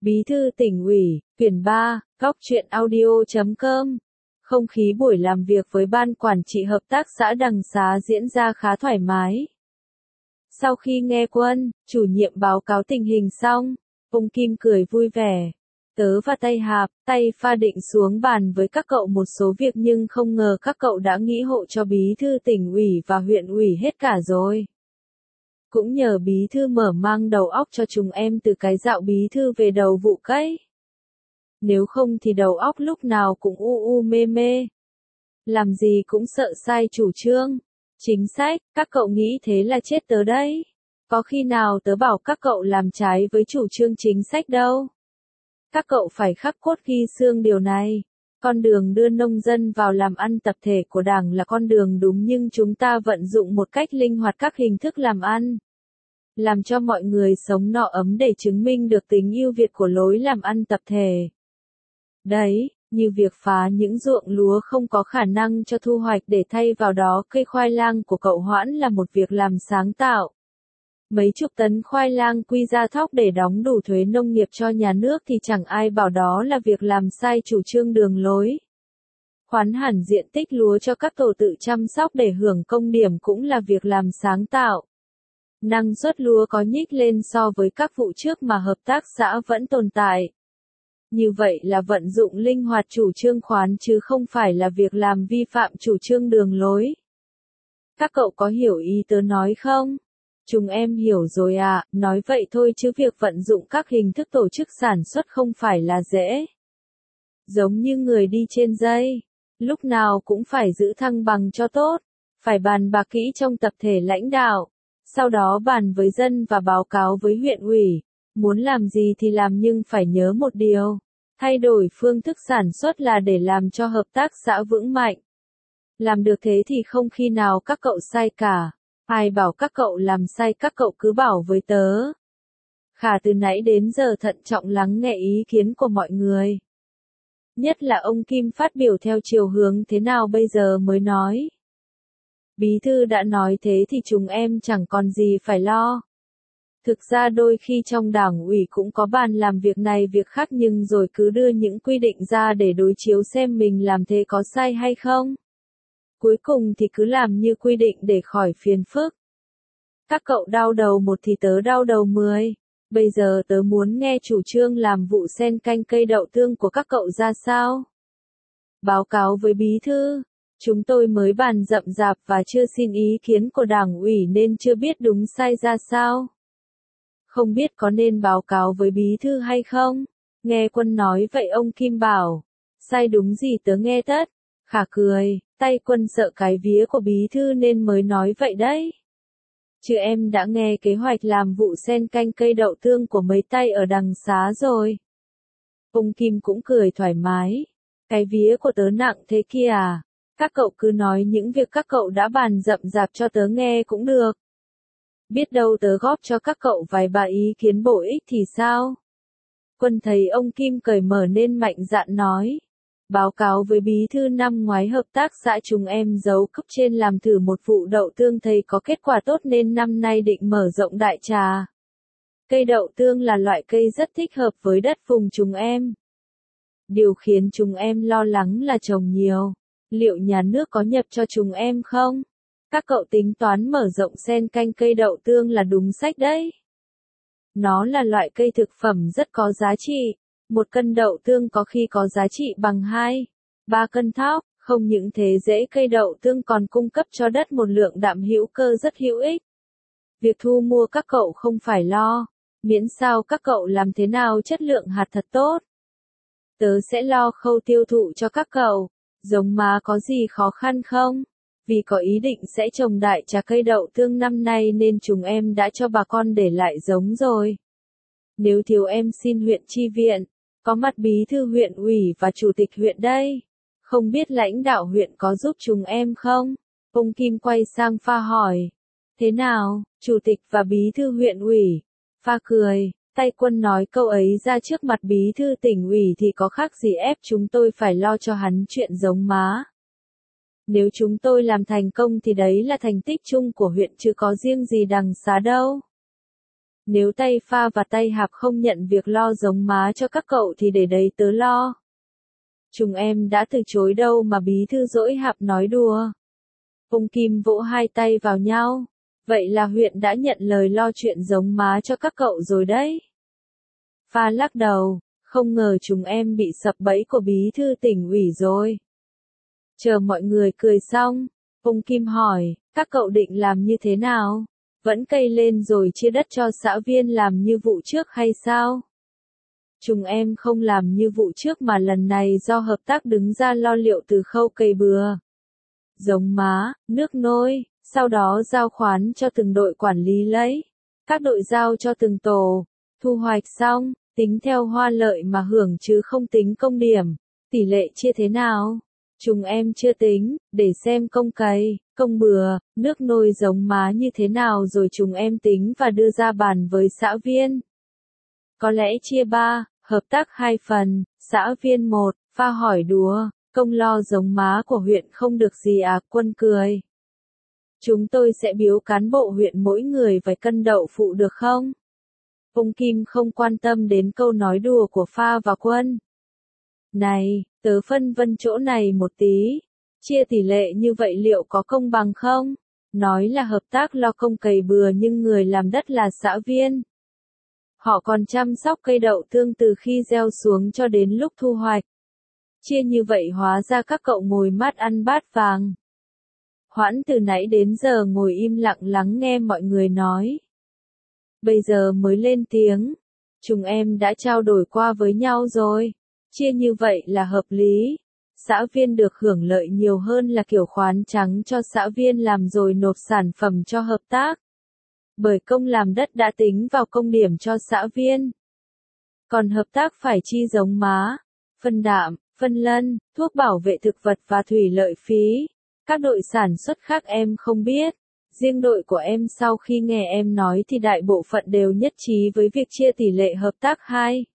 Bí thư tỉnh ủy, quyển 3, góc truyện audio.com. Không khí buổi làm việc với ban quản trị hợp tác xã Đằng Xá diễn ra khá thoải mái. Sau khi nghe Quân, chủ nhiệm báo cáo tình hình xong, ông Kim cười vui vẻ. Tớ và tay Hạp, tay Pha định xuống bàn với các cậu một số việc nhưng không ngờ các cậu đã nghĩ hộ cho bí thư tỉnh ủy và huyện ủy hết cả rồi. Cũng nhờ bí thư mở mang đầu óc cho chúng em từ cái dạo bí thư về đầu vụ cấy. Nếu không thì đầu óc lúc nào cũng u mê mê. Làm gì cũng sợ sai chủ trương, chính sách, các cậu nghĩ thế là chết tớ đấy. Có khi nào tớ bảo các cậu làm trái với chủ trương chính sách đâu. Các cậu phải khắc cốt ghi xương điều này. Con đường đưa nông dân vào làm ăn tập thể của Đảng là con đường đúng nhưng chúng ta vận dụng một cách linh hoạt các hình thức làm ăn. Làm cho mọi người sống no ấm để chứng minh được tính ưu việt của lối làm ăn tập thể. Đấy, như việc phá những ruộng lúa không có khả năng cho thu hoạch để thay vào đó cây khoai lang của cậu Hoãn là một việc làm sáng tạo. Mấy chục tấn khoai lang quy ra thóc để đóng đủ thuế nông nghiệp cho nhà nước thì chẳng ai bảo đó là việc làm sai chủ trương đường lối. Khoán hẳn diện tích lúa cho các tổ tự chăm sóc để hưởng công điểm cũng là việc làm sáng tạo. Năng suất lúa có nhích lên so với các vụ trước mà hợp tác xã vẫn tồn tại. Như vậy là vận dụng linh hoạt chủ trương khoán chứ không phải là việc làm vi phạm chủ trương đường lối. Các cậu có hiểu ý tớ nói không? Chúng em hiểu rồi ạ, nói vậy thôi chứ việc vận dụng các hình thức tổ chức sản xuất không phải là dễ. Giống như người đi trên dây, lúc nào cũng phải giữ thăng bằng cho tốt, phải bàn bạc kỹ trong tập thể lãnh đạo, sau đó bàn với dân và báo cáo với huyện ủy. Muốn làm gì thì làm nhưng phải nhớ một điều, thay đổi phương thức sản xuất là để làm cho hợp tác xã vững mạnh. Làm được thế thì không khi nào các cậu sai cả. Ai bảo các cậu làm sai các cậu cứ bảo với tớ. Khả từ nãy đến giờ thận trọng lắng nghe ý kiến của mọi người. Nhất là ông Kim phát biểu theo chiều hướng thế nào bây giờ mới nói. Bí thư đã nói thế thì chúng em chẳng còn gì phải lo. Thực ra đôi khi trong đảng ủy cũng có bàn làm việc này việc khác nhưng rồi cứ đưa những quy định ra để đối chiếu xem mình làm thế có sai hay không. Cuối cùng thì cứ làm như quy định để khỏi phiền phức. Các cậu đau đầu một thì tớ đau đầu 10. Bây giờ tớ muốn nghe chủ trương làm vụ sen canh cây đậu tương của các cậu ra sao. Báo cáo với bí thư, chúng tôi mới bàn rậm rạp và chưa xin ý kiến của đảng ủy nên chưa biết đúng sai ra sao. Không biết có nên báo cáo với bí thư hay không? Nghe Quân nói vậy ông Kim bảo, sai đúng gì tớ nghe tất. Khả cười, tay Quân sợ cái vía của bí thư nên mới nói vậy đấy. Chứ em đã nghe kế hoạch làm vụ sen canh cây đậu tương của mấy tay ở Đằng Xá rồi. Ông Kim cũng cười thoải mái. Cái vía của tớ nặng thế kia à? Các cậu cứ nói những việc các cậu đã bàn rậm rạp cho tớ nghe cũng được. Biết đâu tớ góp cho các cậu vài ba ý kiến bổ ích thì sao? Quân thấy ông Kim cởi mở nên mạnh dạn nói. Báo cáo với bí thư năm ngoái hợp tác xã chúng em giấu cấp trên làm thử một vụ đậu tương thấy có kết quả tốt nên năm nay định mở rộng đại trà. Cây đậu tương là loại cây rất thích hợp với đất vùng chúng em. Điều khiến chúng em lo lắng là trồng nhiều. Liệu nhà nước có nhập cho chúng em không? Các cậu tính toán mở rộng sen canh cây đậu tương là đúng sách đấy. Nó là loại cây thực phẩm rất có giá trị. 1 cân đậu tương có khi có giá trị bằng 2-3 cân thóc, không những thế rễ cây đậu tương còn cung cấp cho đất một lượng đạm hữu cơ rất hữu ích. Việc thu mua các cậu không phải lo, miễn sao các cậu làm thế nào chất lượng hạt thật tốt. Tớ sẽ lo khâu tiêu thụ cho các cậu, giống má có gì khó khăn không? Vì có ý định sẽ trồng đại trà cây đậu tương năm nay nên chúng em đã cho bà con để lại giống rồi. Nếu thiếu em xin huyện chi viện. Có mặt bí thư huyện ủy và chủ tịch huyện đây. Không biết lãnh đạo huyện có giúp chúng em không? Ông Kim quay sang Pha hỏi. Thế nào, chủ tịch và bí thư huyện ủy? Pha cười, tay Quân nói câu ấy ra trước mặt bí thư tỉnh ủy thì có khác gì ép chúng tôi phải lo cho hắn chuyện giống má. Nếu chúng tôi làm thành công thì đấy là thành tích chung của huyện chứ có riêng gì Đằng Xá đâu. Nếu tay Pha và tay Hạp không nhận việc lo giống má cho các cậu thì để đấy tớ lo. Chúng em đã từ chối đâu mà bí thư dỗi Hạp nói đùa. Ông Kim vỗ hai tay vào nhau. Vậy là huyện đã nhận lời lo chuyện giống má cho các cậu rồi đấy. Pha lắc đầu, không ngờ chúng em bị sập bẫy của bí thư tỉnh ủy rồi. Chờ mọi người cười xong, ông Kim hỏi, các cậu định làm như thế nào? Vẫn cây lên rồi chia đất cho xã viên làm như vụ trước hay sao? Chúng em không làm như vụ trước mà lần này do hợp tác đứng ra lo liệu từ khâu cày bừa, giống má, nước nôi, sau đó giao khoán cho từng đội quản lý lấy. Các đội giao cho từng tổ, thu hoạch xong, tính theo hoa lợi mà hưởng chứ không tính công điểm. Tỷ lệ chia thế nào? Chúng em chưa tính, để xem công cày, công bừa, nước nôi giống má như thế nào rồi chúng em tính và đưa ra bàn với xã viên. Có lẽ chia 3, hợp tác 2 phần, xã viên 1, Pha hỏi đùa, công lo giống má của huyện không được gì à? Quân cười. Chúng tôi sẽ biếu cán bộ huyện mỗi người vài cân đậu phụ được không? Ông Kim không quan tâm đến câu nói đùa của Pha và Quân. Này, tớ phân vân chỗ này một tí. Chia tỷ lệ như vậy liệu có công bằng không? Nói là hợp tác lo công cày bừa nhưng người làm đất là xã viên. Họ còn chăm sóc cây đậu tương từ khi gieo xuống cho đến lúc thu hoạch. Chia như vậy hóa ra các cậu ngồi mát ăn bát vàng. Hoãn từ nãy đến giờ ngồi im lặng lắng nghe mọi người nói. Bây giờ mới lên tiếng. Chúng em đã trao đổi qua với nhau rồi. Chia như vậy là hợp lý. Xã viên được hưởng lợi nhiều hơn là kiểu khoán trắng cho xã viên làm rồi nộp sản phẩm cho hợp tác. Bởi công làm đất đã tính vào công điểm cho xã viên. Còn hợp tác phải chi giống má, phân đạm, phân lân, thuốc bảo vệ thực vật và thủy lợi phí. Các đội sản xuất khác em không biết. Riêng đội của em sau khi nghe em nói thì đại bộ phận đều nhất trí với việc chia tỷ lệ hợp tác 2.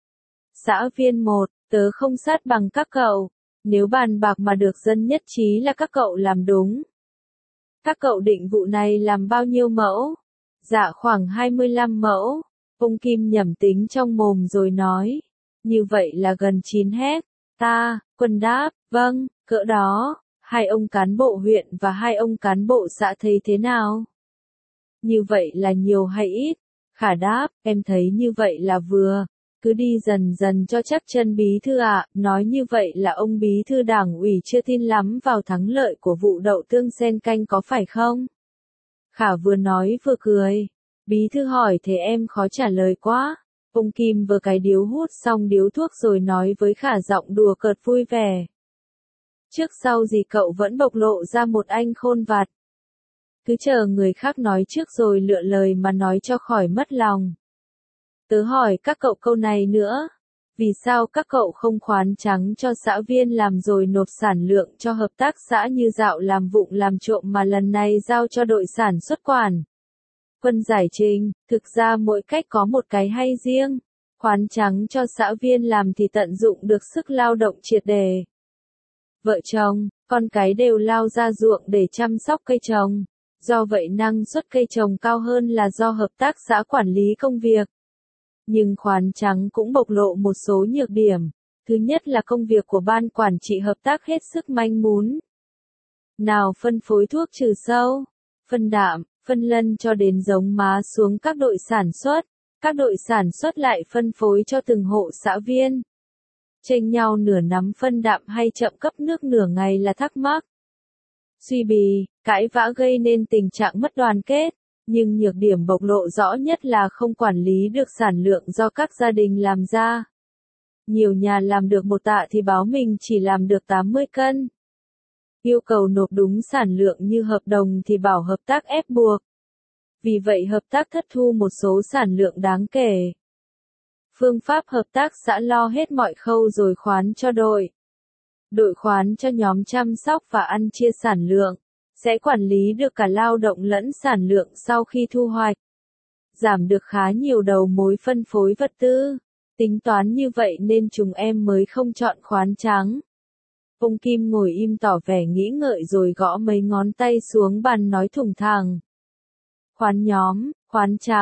Xã viên 1, tớ không sát bằng các cậu. Nếu bàn bạc mà được dân nhất trí là các cậu làm đúng. Các cậu định vụ này làm bao nhiêu mẫu? Dạ khoảng 25 mẫu. Ông Kim nhẩm tính trong mồm rồi nói. Như vậy là gần 9 héc. Quân đáp, vâng, cỡ đó. Hai ông cán bộ huyện và hai ông cán bộ xã thấy thế nào? Như vậy là nhiều hay ít? Khả đáp, em thấy như vậy là vừa. Cứ đi dần dần cho chắc chân bí thư ạ. Nói như vậy là ông bí thư đảng ủy chưa tin lắm vào thắng lợi của vụ đậu tương sen canh có phải không? Khả vừa nói vừa cười. Bí thư hỏi thế em khó trả lời quá. Ông Kim vừa cái điếu hút xong điếu thuốc rồi nói với Khả giọng đùa cợt vui vẻ. Trước sau gì cậu vẫn bộc lộ ra một anh khôn vặt. Cứ chờ người khác nói trước rồi lựa lời mà nói cho khỏi mất lòng. Tớ hỏi các cậu câu này nữa. Vì sao các cậu không khoán trắng cho xã viên làm rồi nộp sản lượng cho hợp tác xã như dạo làm vụng làm trộm mà lần này giao cho đội sản xuất quản? Quân giải trình, thực ra mỗi cách có một cái hay riêng. Khoán trắng cho xã viên làm thì tận dụng được sức lao động triệt đề. Vợ chồng, con cái đều lao ra ruộng để chăm sóc cây trồng. Do vậy năng suất cây trồng cao hơn là do hợp tác xã quản lý công việc. Nhưng khoán trắng cũng bộc lộ một số nhược điểm. Thứ nhất là công việc của ban quản trị hợp tác hết sức manh mún. Nào phân phối thuốc trừ sâu, phân đạm, phân lân cho đến giống má xuống các đội sản xuất. Các đội sản xuất lại phân phối cho từng hộ xã viên. Chênh nhau nửa nắm phân đạm hay chậm cấp nước nửa ngày là thắc mắc. Suy bì, cãi vã gây nên tình trạng mất đoàn kết. Nhưng nhược điểm bộc lộ rõ nhất là không quản lý được sản lượng do các gia đình làm ra. Nhiều nhà làm được 1 tạ thì báo mình chỉ làm được 80 cân. Yêu cầu nộp đúng sản lượng như hợp đồng thì bảo hợp tác ép buộc. Vì vậy hợp tác thất thu một số sản lượng đáng kể. Phương pháp hợp tác xã lo hết mọi khâu rồi khoán cho đội. Đội khoán cho nhóm chăm sóc và ăn chia sản lượng. Sẽ quản lý được cả lao động lẫn sản lượng sau khi thu hoạch. Giảm được khá nhiều đầu mối phân phối vật tư. Tính toán như vậy nên chúng em mới không chọn khoán trắng. Ông Kim ngồi im tỏ vẻ nghĩ ngợi rồi gõ mấy ngón tay xuống bàn nói thủng thẳng. Khoán nhóm, khoán trắng,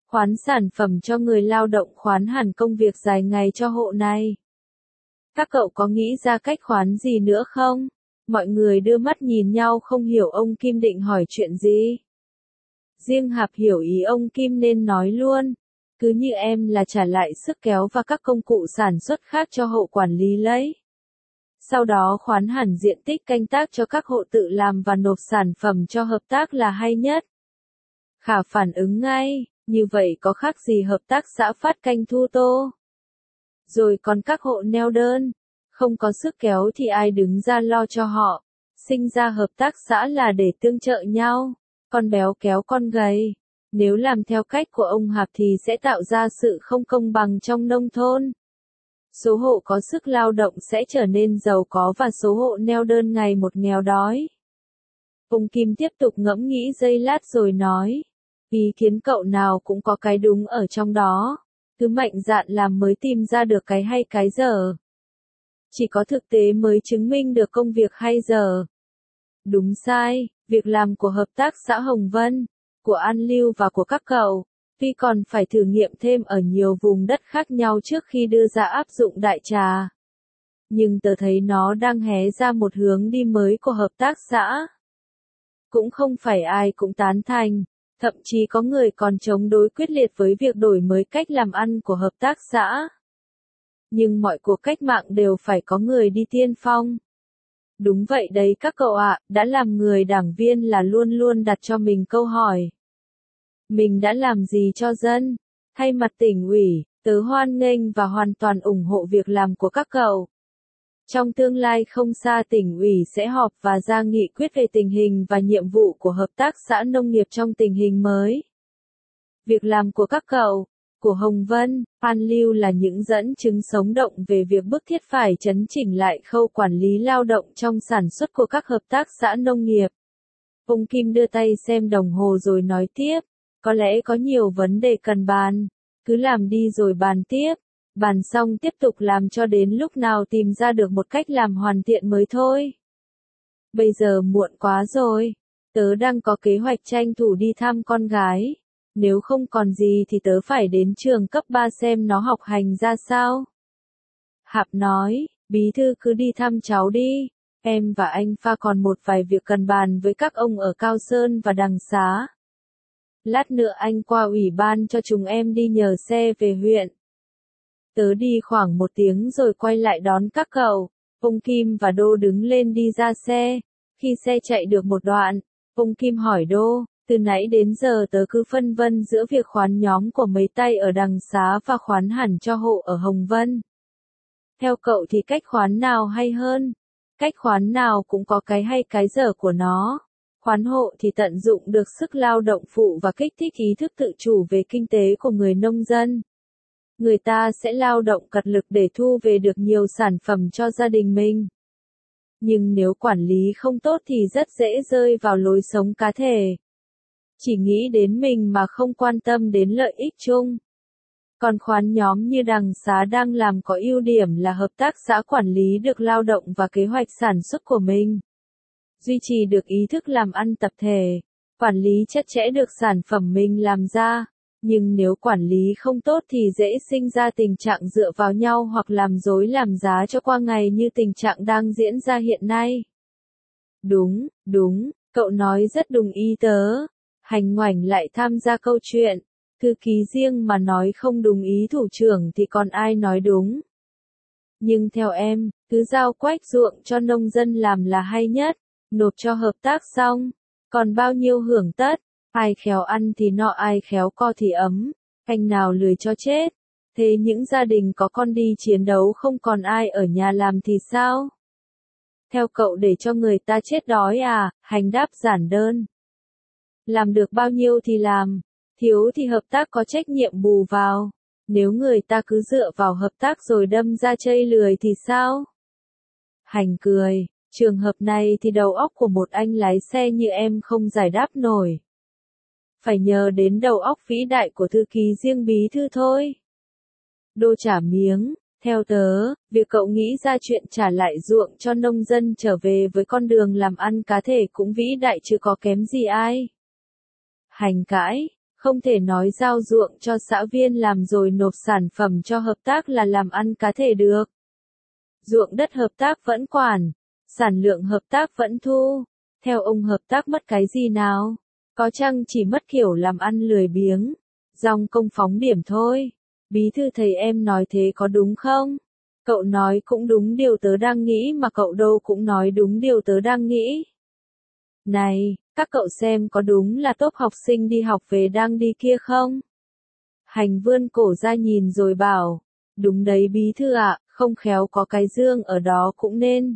Khoán sản phẩm cho người lao động, khoán hẳn công việc dài ngày cho hộ này. Các cậu có nghĩ ra cách khoán gì nữa không? Mọi người đưa mắt nhìn nhau không hiểu ông Kim định hỏi chuyện gì. Riêng Hạp hiểu ý ông Kim nên nói luôn. Cứ như em là trả lại sức kéo và các công cụ sản xuất khác cho hộ quản lý lấy. Sau đó khoán hẳn diện tích canh tác cho các hộ tự làm và nộp sản phẩm cho hợp tác là hay nhất. Khả phản ứng ngay, như vậy có khác gì hợp tác xã phát canh thu tô. Rồi còn các hộ neo đơn, không có sức kéo thì ai đứng ra lo cho họ. Sinh ra hợp tác xã là để tương trợ nhau, con béo kéo con gầy. Nếu làm theo cách của ông Hạp thì sẽ tạo ra sự không công bằng trong nông thôn. Số hộ có sức lao động sẽ trở nên giàu có và số hộ neo đơn ngày một nghèo đói. Ông Kim tiếp tục ngẫm nghĩ giây lát rồi nói. Ý kiến cậu nào cũng có cái đúng ở trong đó. Cứ mạnh dạn làm mới tìm ra được cái hay cái dở. Chỉ có thực tế mới chứng minh được công việc hay dở. Đúng sai, việc làm của hợp tác xã Hồng Vân, của An Lưu và của các cậu, tuy còn phải thử nghiệm thêm ở nhiều vùng đất khác nhau trước khi đưa ra áp dụng đại trà. Nhưng tớ thấy nó đang hé ra một hướng đi mới của hợp tác xã. Cũng không phải ai cũng tán thành, thậm chí có người còn chống đối quyết liệt với việc đổi mới cách làm ăn của hợp tác xã. Nhưng mọi cuộc cách mạng đều phải có người đi tiên phong. Đúng vậy đấy các cậu ạ, đã làm người đảng viên là luôn luôn đặt cho mình câu hỏi. Mình đã làm gì cho dân? Thay mặt tỉnh ủy, tớ hoan nghênh và hoàn toàn ủng hộ việc làm của các cậu. Trong tương lai không xa tỉnh ủy sẽ họp và ra nghị quyết về tình hình và nhiệm vụ của hợp tác xã nông nghiệp trong tình hình mới. Việc làm của các cậu, của Hồng Vân, An Lưu là những dẫn chứng sống động về việc bức thiết phải chấn chỉnh lại khâu quản lý lao động trong sản xuất của các hợp tác xã nông nghiệp. Ông Kim đưa tay xem đồng hồ rồi nói tiếp, có lẽ có nhiều vấn đề cần bàn, cứ làm đi rồi bàn tiếp, bàn xong tiếp tục làm cho đến lúc nào tìm ra được một cách làm hoàn thiện mới thôi. Bây giờ muộn quá rồi, tớ đang có kế hoạch tranh thủ đi thăm con gái. Nếu không còn gì thì tớ phải đến trường cấp 3 xem nó học hành ra sao. Hạp nói, bí thư cứ đi thăm cháu đi, em và anh Pha còn một vài việc cần bàn với các ông ở Cao Sơn và Đằng Xá. Lát nữa anh qua ủy ban cho chúng em đi nhờ xe về huyện. Tớ đi khoảng 1 tiếng rồi quay lại đón các cậu. Ông Kim và Đô đứng lên đi ra xe. Khi xe chạy được một đoạn, ông Kim hỏi Đô, từ nãy đến giờ tớ cứ phân vân giữa việc khoán nhóm của mấy tay ở Đằng Xá và khoán hẳn cho hộ ở Hồng Vân. Theo cậu thì cách khoán nào hay hơn? Cách khoán nào cũng có cái hay cái dở của nó. Khoán hộ thì tận dụng được sức lao động phụ và kích thích ý thức tự chủ về kinh tế của người nông dân. Người ta sẽ lao động cật lực để thu về được nhiều sản phẩm cho gia đình mình. Nhưng nếu quản lý không tốt thì rất dễ rơi vào lối sống cá thể. Chỉ nghĩ đến mình mà không quan tâm đến lợi ích chung. Còn khoán nhóm như Đằng Xá đang làm có ưu điểm là hợp tác xã quản lý được lao động và kế hoạch sản xuất của mình. Duy trì được ý thức làm ăn tập thể, quản lý chặt chẽ được sản phẩm mình làm ra. Nhưng nếu quản lý không tốt thì dễ sinh ra tình trạng dựa vào nhau hoặc làm dối làm giá cho qua ngày như tình trạng đang diễn ra hiện nay. Đúng, cậu nói rất đúng ý tớ. Hành Ngoảnh lại tham gia câu chuyện. Thư ký riêng mà nói không đúng ý thủ trưởng thì còn ai nói đúng. Nhưng theo em, cứ giao quách ruộng cho nông dân làm là hay nhất, nộp cho hợp tác xong, còn bao nhiêu hưởng tất, ai khéo ăn thì no ai khéo co thì ấm, canh nào lười cho chết. Thế những gia đình có con đi chiến đấu không còn ai ở nhà làm thì sao? Theo cậu để cho người ta chết đói à? Hành đáp giản đơn. Làm được bao nhiêu thì làm, thiếu thì hợp tác có trách nhiệm bù vào. Nếu người ta cứ dựa vào hợp tác rồi đâm ra chây lười thì sao? Hành cười, trường hợp này thì đầu óc của một anh lái xe như em không giải đáp nổi. Phải nhờ đến đầu óc vĩ đại của thư ký riêng bí thư thôi. Đô trả miếng, theo tớ, việc cậu nghĩ ra chuyện trả lại ruộng cho nông dân trở về với con đường làm ăn cá thể cũng vĩ đại chứ có kém gì ai. Hành cãi, Không thể nói giao ruộng cho xã viên làm rồi nộp sản phẩm cho hợp tác là làm ăn cá thể được. Ruộng đất hợp tác vẫn quản, sản lượng hợp tác vẫn thu. Theo ông hợp tác mất cái gì nào? Có chăng chỉ mất kiểu làm ăn lười biếng, dòng công phóng điểm thôi. Bí thư thầy em nói thế có đúng không? Cậu nói cũng đúng điều tớ đang nghĩ mà cậu đâu cũng nói đúng điều tớ đang nghĩ. Này, các cậu xem có đúng là tốp học sinh đi học về đang đi kia không? Hành vươn cổ ra nhìn rồi bảo, đúng đấy bí thư ạ, không khéo có cái dương ở đó cũng nên.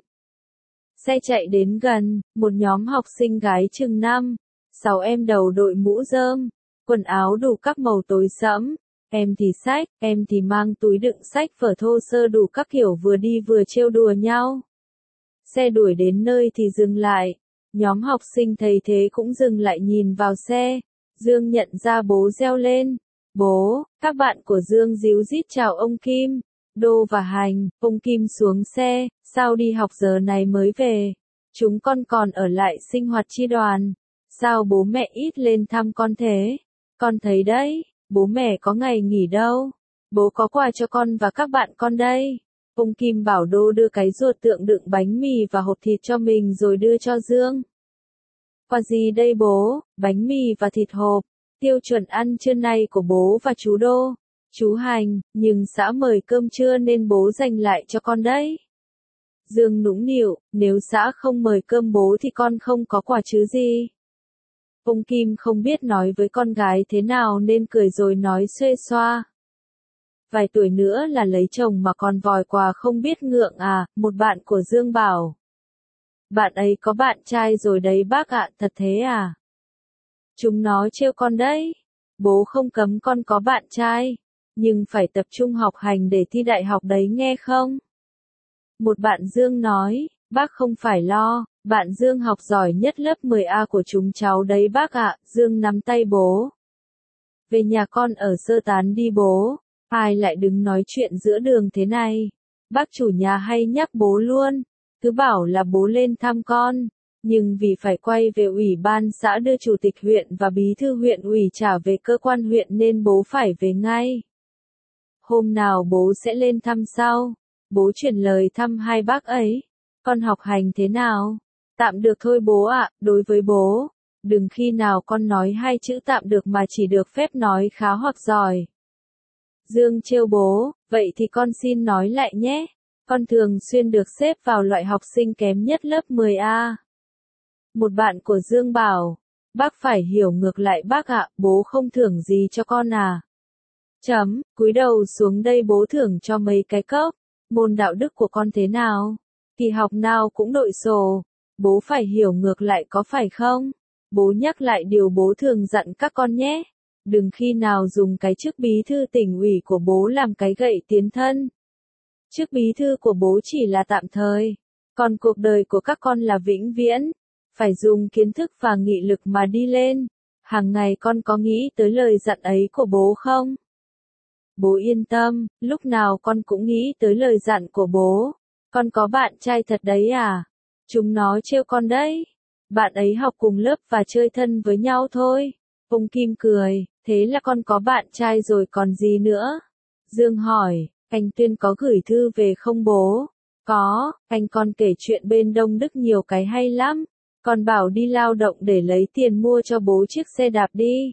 Xe chạy đến gần, một nhóm học sinh gái chừng 5, 6 em đầu đội mũ rơm, quần áo đủ các màu tối sẫm, em thì sách, em thì mang túi đựng sách vở thô sơ đủ các kiểu vừa đi vừa trêu đùa nhau. Xe đuổi đến nơi thì dừng lại, nhóm học sinh thấy thế cũng dừng lại nhìn vào xe, Dương nhận ra bố reo lên, bố, các bạn của Dương díu dít chào ông Kim. Đô và Hành, ông Kim xuống xe, sao đi học giờ này mới về? Chúng con còn ở lại sinh hoạt chi đoàn. Sao bố mẹ ít lên thăm con thế? Con thấy đấy, bố mẹ có ngày nghỉ đâu. Bố có quà cho con và các bạn con đây. Ông Kim bảo Đô đưa cái ruột tượng đựng bánh mì và hộp thịt cho mình rồi đưa cho Dương. Quà gì đây bố? Bánh mì và thịt hộp. Tiêu chuẩn ăn trưa nay của bố và chú Đô. Chú Hành, nhưng xã mời cơm trưa nên bố dành lại cho con đấy. Dương nũng nịu, nếu xã không mời cơm bố thì con không có quà chứ gì. Ông Kim không biết nói với con gái thế nào nên cười rồi nói xuê xoa. Vài tuổi nữa là lấy chồng mà còn vòi quà không biết ngượng à, một bạn của Dương bảo. Bạn ấy có bạn trai rồi đấy bác ạ, thật thế à? Chúng nó trêu con đấy. Bố không cấm con có bạn trai. Nhưng phải tập trung học hành để thi đại học đấy nghe không? Một bạn Dương nói, bác không phải lo, bạn Dương học giỏi nhất lớp 10A của chúng cháu đấy bác ạ. Dương nắm tay bố. Về nhà con ở sơ tán đi bố, ai lại đứng nói chuyện giữa đường thế này? Bác chủ nhà hay nhắc bố luôn, cứ bảo là bố lên thăm con. Nhưng vì phải quay về ủy ban xã đưa chủ tịch huyện và bí thư huyện ủy trả về cơ quan huyện nên bố phải về ngay. Hôm nào bố sẽ lên thăm sau. Bố chuyển lời thăm hai bác ấy. Con học hành thế nào? Tạm được thôi bố ạ, đối với bố. Đừng khi nào con nói hai chữ tạm được mà chỉ được phép nói khá hoặc giỏi. Dương trêu bố, vậy thì con xin nói lại nhé. Con thường xuyên được xếp vào loại học sinh kém nhất lớp 10A. Một bạn của Dương bảo, bác phải hiểu ngược lại bác ạ, bố không thưởng gì cho con à. Cúi đầu xuống đây bố thưởng cho mấy cái cốc. Môn đạo đức của con thế nào? Kỳ học nào cũng đội sổ. Bố phải hiểu ngược lại có phải không? Bố nhắc lại điều bố thường dặn các con nhé. Đừng khi nào dùng cái chức bí thư tỉnh ủy của bố làm cái gậy tiến thân. Chức bí thư của bố chỉ là tạm thời. Còn cuộc đời của các con là vĩnh viễn. Phải dùng kiến thức và nghị lực mà đi lên. Hàng ngày con có nghĩ tới lời dặn ấy của bố không? Bố yên tâm, lúc nào con cũng nghĩ tới lời dặn của bố. Con có bạn trai thật đấy à? Chúng nó trêu con đấy. Bạn ấy học cùng lớp và chơi thân với nhau thôi. Ông Kim cười, thế là con có bạn trai rồi còn gì nữa? Dương hỏi, anh Tuyên có gửi thư về không bố? Có, anh con kể chuyện bên Đông Đức nhiều cái hay lắm. Con bảo đi lao động để lấy tiền mua cho bố chiếc xe đạp đi.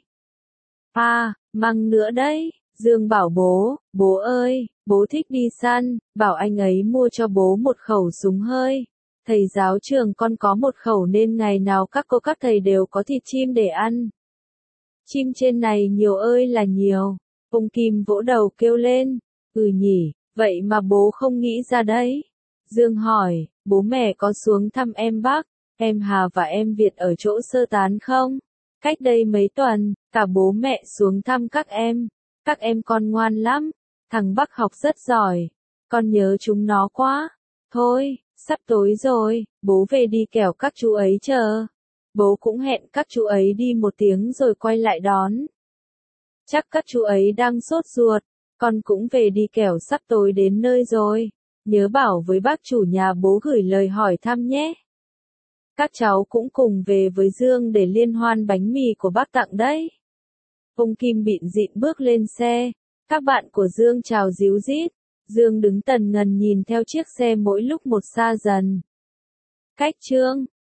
À, măng nữa đấy. Dương bảo bố ơi, bố thích đi săn, bảo anh ấy mua cho bố một khẩu súng hơi. Thầy giáo trường con có một khẩu nên ngày nào các cô các thầy đều có thịt chim để ăn. Chim trên này nhiều ơi là nhiều. Ông Kim vỗ đầu kêu lên, nhỉ, vậy mà bố không nghĩ ra đấy. Dương hỏi, bố mẹ có xuống thăm em Bắc, em Hà và em Việt ở chỗ sơ tán không? Cách đây mấy tuần, cả bố mẹ xuống thăm các em. Các em con ngoan lắm, thằng Bắc học rất giỏi, con nhớ chúng nó quá. Thôi, sắp tối rồi, bố về đi kẻo các chú ấy chờ. Bố cũng hẹn các chú ấy đi 1 tiếng rồi quay lại đón. Chắc các chú ấy đang sốt ruột, con cũng về đi kẻo sắp tối đến nơi rồi. Nhớ bảo với bác chủ nhà bố gửi lời hỏi thăm nhé. Các cháu cũng cùng về với Dương để liên hoan bánh mì của bác tặng đấy. Ông Kim bịn rịn bước lên xe. Các bạn của Dương chào díu dít. Dương đứng tần ngần nhìn theo chiếc xe mỗi lúc một xa dần. Cách Trương.